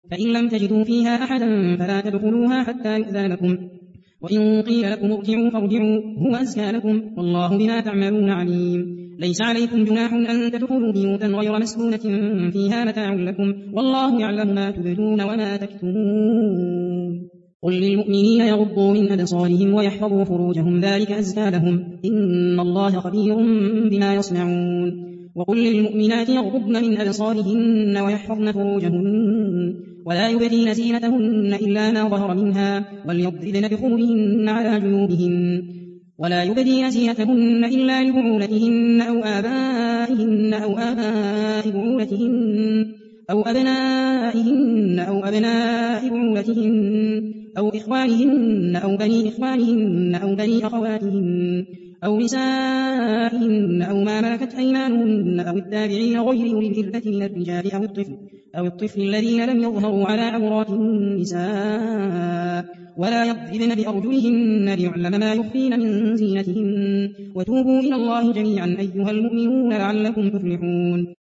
فإن لم تجدوا فيها أحدا فلا تدخلوها حتى يؤذن لكم، وإن قيل لكم ارجعوا فارجعوا هو أزكى لكم، والله بما تعملون عليم. ليس عليكم جناح أن تدخلوا بيوتا غير مسكونة فيها متاع لكم، والله يعلم ما تبدون وما تكتمون. قل للمؤمنين يغضوا من أبصارهم ويحفظوا فروجهم ذلك أزكى لهم، إن الله خبير بما يصنعون. وقل للمؤمنات يغضضن من أبصارهن ويحفظن فروجهن ولا يبدين زينتهن إلا ما ظهر منها وليضربن بخمرهن على جيوبهن ولا يبدين زينتهن إلا لبعولتهن أو آبائهن أو آباء بعولتهن أو أبنائهن أو أبناء بعولتهن أو إخوانهن أو بني إخوانهن أو بني أخواتهن أو نسائهن أو ما ملكت أيمانهن أو التابعين غير أولي الإربة من الرجال أو الطفل الذين لم يظهروا على عورات النساء ولا يضربن بأرجلهن ليعلم ما يخفين من زينتهن. وتوبوا إلى الله جميعا أيها المؤمنون لعلكم تفلحون.